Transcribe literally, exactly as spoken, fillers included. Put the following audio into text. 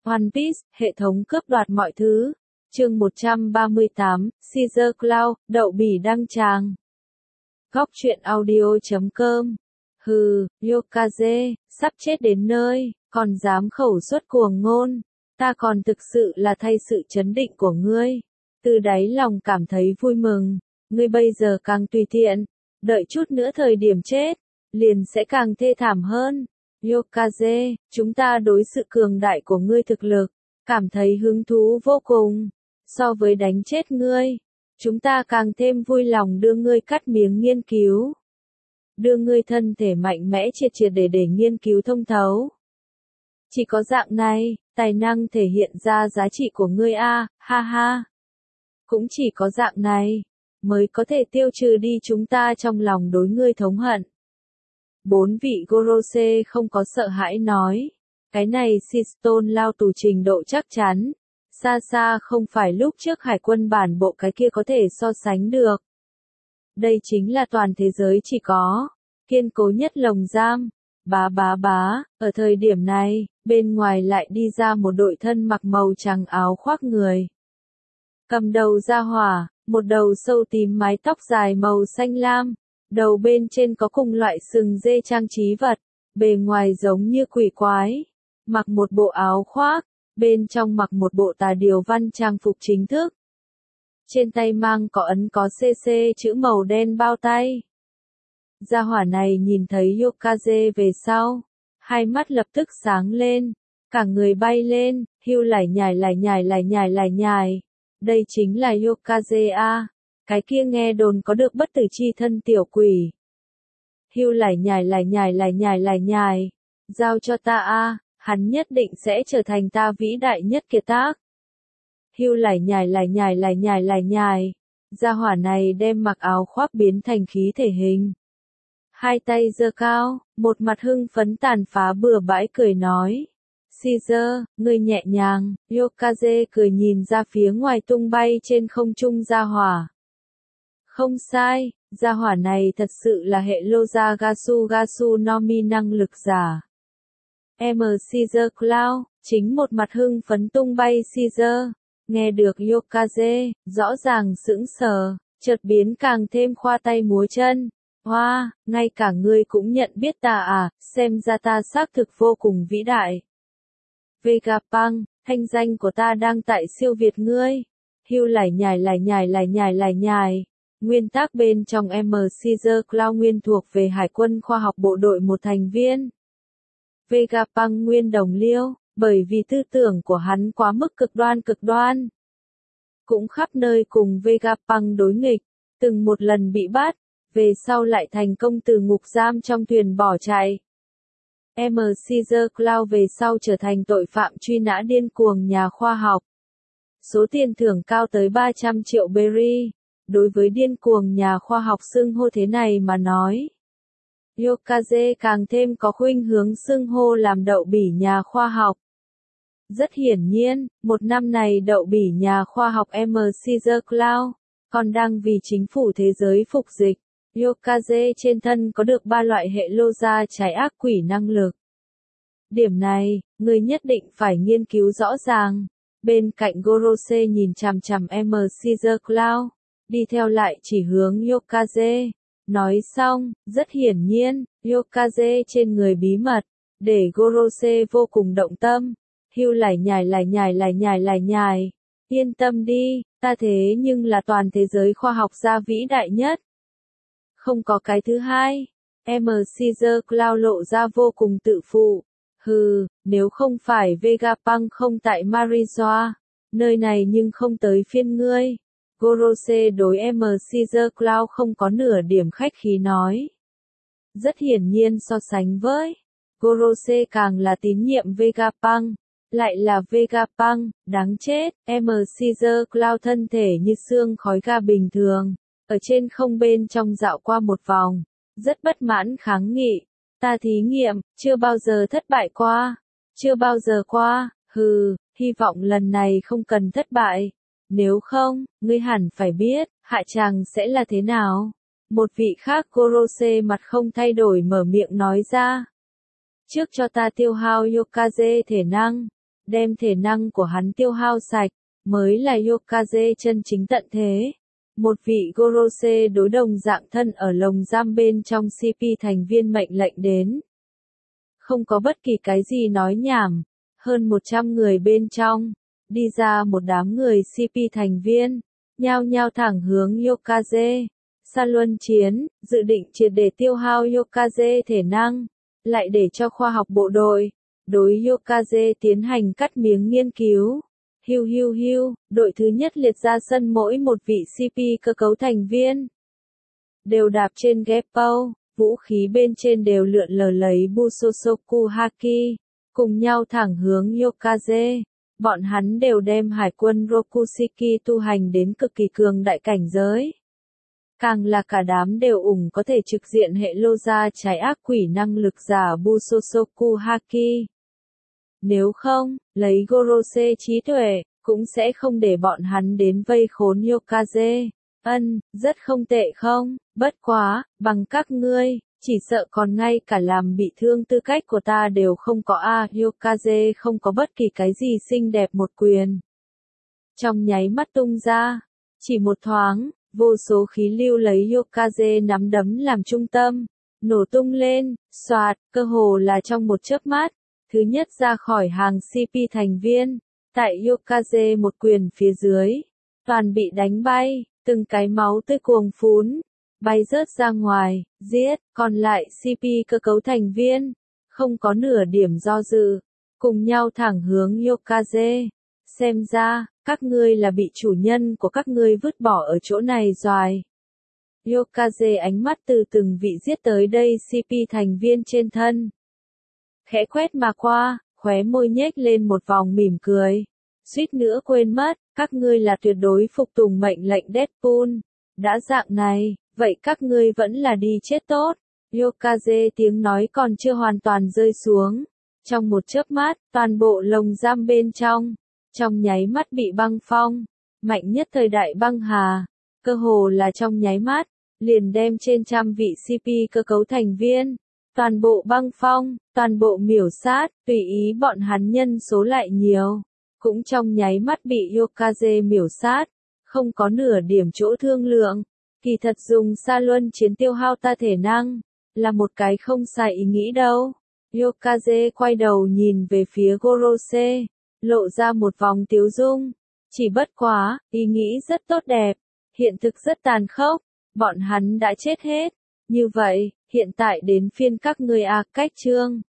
One Piece, hệ thống cướp đoạt mọi thứ. Chương một trăm ba mươi tám, Caesar Cloud, đậu bỉ đăng tràng. Góc truyện audio chấm com. Hừ, Yokaze, sắp chết đến nơi, còn dám khẩu xuất cuồng ngôn. Ta còn thực sự là thay sự chấn định của ngươi. Từ đáy lòng cảm thấy vui mừng. Ngươi bây giờ càng tùy tiện. Đợi chút nữa thời điểm chết, liền sẽ càng thê thảm hơn. Yokaze, chúng ta đối sự cường đại của ngươi thực lực, cảm thấy hứng thú vô cùng. So với đánh chết ngươi, chúng ta càng thêm vui lòng đưa ngươi cắt miếng nghiên cứu. Đưa ngươi thân thể mạnh mẽ triệt triệt để để nghiên cứu thông thấu. Chỉ có dạng này, tài năng thể hiện ra giá trị của ngươi a, ha ha. Cũng chỉ có dạng này, mới có thể tiêu trừ đi chúng ta trong lòng đối ngươi thống hận. Bốn vị Gorose không có sợ hãi nói. Cái này Seastone lao tù trình độ chắc chắn. Xa xa không phải lúc trước hải quân bản bộ cái kia có thể so sánh được. Đây chính là toàn thế giới chỉ có. Kiên cố nhất lồng giam. Bá bá bá, ở thời điểm này, bên ngoài lại đi ra một đội thân mặc màu trắng áo khoác người. Cầm đầu ra hỏa, một đầu sâu tím mái tóc dài màu xanh lam. Đầu bên trên có cùng loại sừng dê trang trí vật, bề ngoài giống như quỷ quái. Mặc một bộ áo khoác, bên trong mặc một bộ tà điều văn trang phục chính thức. Trên tay mang có ấn có xê xê chữ màu đen bao tay. Gia hỏa này nhìn thấy Yokaze về sau, hai mắt lập tức sáng lên, cả người bay lên, hưu lải nhải lải nhải lải nhải lải nhải. Đây chính là Yokaze a. Cái kia nghe đồn có được bất tử chi thân tiểu quỷ. Hưu lải nhải lải nhải lải nhải lải nhải. Giao cho ta a, hắn nhất định sẽ trở thành ta vĩ đại nhất kiệt tác. Hưu lải nhải lải nhải lải nhải lải nhải. Gia hỏa này đem mặc áo khoác biến thành khí thể hình. Hai tay giơ cao, một mặt hưng phấn tàn phá bừa bãi cười nói. Caesar, ngươi nhẹ nhàng. Yokaze cười nhìn ra phía ngoài tung bay trên không trung gia hỏa. Không sai, gia hỏa này thật sự là hệ Loza Gasu Gasu Nomi năng lực giả. M. Caesar Cloud, chính một mặt hưng phấn tung bay Caesar, nghe được Yokaze, rõ ràng sững sờ, chợt biến càng thêm khoa tay múa chân. Hoa, wow, ngay cả ngươi cũng nhận biết ta à, xem ra ta xác thực vô cùng vĩ đại. Vegapunk, thanh danh của ta đang tại siêu việt ngươi. Hưu lải nhải lải nhải lải nhải lải nhải. Nguyên tắc bên trong M. Caesar Cloud nguyên thuộc về Hải quân khoa học bộ đội một thành viên. Vegapunk nguyên đồng liêu, bởi vì tư tưởng của hắn quá mức cực đoan cực đoan. Cũng khắp nơi cùng Vegapunk đối nghịch, từng một lần bị bắt, về sau lại thành công từ ngục giam trong thuyền bỏ chạy. M. Caesar Cloud về sau trở thành tội phạm truy nã điên cuồng nhà khoa học. Số tiền thưởng cao tới ba trăm triệu berry. Đối với điên cuồng nhà khoa học xưng hô thế này mà nói. Yokaze càng thêm có khuynh hướng xưng hô làm đậu bỉ nhà khoa học. Rất hiển nhiên, một năm này đậu bỉ nhà khoa học M. Caesar Cloud, còn đang vì chính phủ thế giới phục dịch. Yokaze trên thân có được ba loại hệ Loza trái ác quỷ năng lực. Điểm này, người nhất định phải nghiên cứu rõ ràng. Bên cạnh Gorose nhìn chằm chằm M. Caesar Cloud. Đi theo lại chỉ hướng Yokaze. Nói xong, rất hiển nhiên, Yokaze trên người bí mật, để Gorose vô cùng động tâm. Hưu lải nhải lải nhải lải nhải lải nhải. Yên tâm đi, ta thế nhưng là toàn thế giới khoa học gia vĩ đại nhất. Không có cái thứ hai. M. Caesar Cloud lộ ra vô cùng tự phụ. Hừ, nếu không phải Vegapunk không tại Marizoa, nơi này nhưng không tới phiên ngươi. Gorose đối M. Caesar Cloud không có nửa điểm khách khí nói. Rất hiển nhiên so sánh với Gorose càng là tín nhiệm Vegapunk, lại là Vegapunk, đáng chết. M. Caesar Cloud thân thể như xương khói ga bình thường, ở trên không bên trong dạo qua một vòng, rất bất mãn kháng nghị. Ta thí nghiệm, chưa bao giờ thất bại qua, chưa bao giờ qua, hừ, hy vọng lần này không cần thất bại. Nếu không, ngươi hẳn phải biết, hạ tràng sẽ là thế nào. Một vị khác Gorose mặt không thay đổi mở miệng nói ra. Trước cho ta tiêu hao Yokaze thể năng. đem thể năng của hắn tiêu hao sạch, mới là Yokaze chân chính tận thế. Một vị Gorose đối đồng dạng thân ở lồng giam bên trong xê pê thành viên mệnh lệnh đến. Không có bất kỳ cái gì nói nhảm, hơn một trăm người bên trong, đi ra một đám người xê pê thành viên, nhao nhao thẳng hướng Yokaze. San luân chiến, dự định triệt để tiêu hao Yokaze thể năng, lại để cho khoa học bộ đội, đối Yokaze tiến hành cắt miếng nghiên cứu. Hiu hiu hiu, đội thứ nhất liệt ra sân mỗi một vị xê pê cơ cấu thành viên. Đều đạp trên Geppo, vũ khí bên trên đều lượn lờ lấy Busosoku Haki, cùng nhau thẳng hướng Yokaze. Bọn hắn đều đem hải quân Rokushiki tu hành đến cực kỳ cường đại cảnh giới. Càng là cả đám đều ủng có thể trực diện hệ lô ra trái ác quỷ năng lực giả Busosoku Haki. Nếu không, lấy Gorose trí tuệ, cũng sẽ không để bọn hắn đến vây khốn Yokaze. Ân, rất không tệ không, bất quá, bằng các ngươi, chỉ sợ còn ngay cả làm bị thương tư cách của ta đều không có a. À, Yokaze không có bất kỳ cái gì xinh đẹp một quyền. Trong nháy mắt tung ra, chỉ một thoáng, vô số khí lưu lấy Yokaze nắm đấm làm trung tâm, nổ tung lên, xoạt, cơ hồ là trong một chớp mắt. Thứ nhất ra khỏi hàng xê pê thành viên, tại Yokaze một quyền phía dưới, toàn bị đánh bay, từng cái máu tươi cuồng phún, bay rớt ra ngoài, giết, còn lại xê pê cơ cấu thành viên, không có nửa điểm do dự, cùng nhau thẳng hướng Yokaze. Xem ra, các ngươi là bị chủ nhân của các ngươi vứt bỏ ở chỗ này rồi. Yokaze ánh mắt từ từng vị giết tới đây xê pê thành viên trên thân. Khẽ quét mà qua, khóe môi nhếch lên một vòng mỉm cười. Suýt nữa quên mất, các ngươi là tuyệt đối phục tùng mệnh lệnh Deadpool. Đã dạng này, vậy các ngươi vẫn là đi chết tốt. Yokaze tiếng nói còn chưa hoàn toàn rơi xuống. Trong một chớp mắt, toàn bộ lồng giam bên trong, trong nháy mắt bị băng phong. Mạnh nhất thời đại băng hà, cơ hồ là trong nháy mắt, liền đem trên trăm vị xê pê cơ cấu thành viên. Toàn bộ băng phong, toàn bộ miểu sát, tùy ý bọn hắn nhân số lại nhiều, cũng trong nháy mắt bị Yokaze miểu sát, không có nửa điểm chỗ thương lượng. Kỳ thật dùng Sa Luân chiến tiêu hao ta thể năng, là một cái không sai ý nghĩ đâu. Yokaze quay đầu nhìn về phía Gorose, lộ ra một vòng tiếu dung. Chỉ bất quá, ý nghĩ rất tốt đẹp, hiện thực rất tàn khốc, bọn hắn đã chết hết. Như vậy, hiện tại đến phiên các ngươi à, cách chương.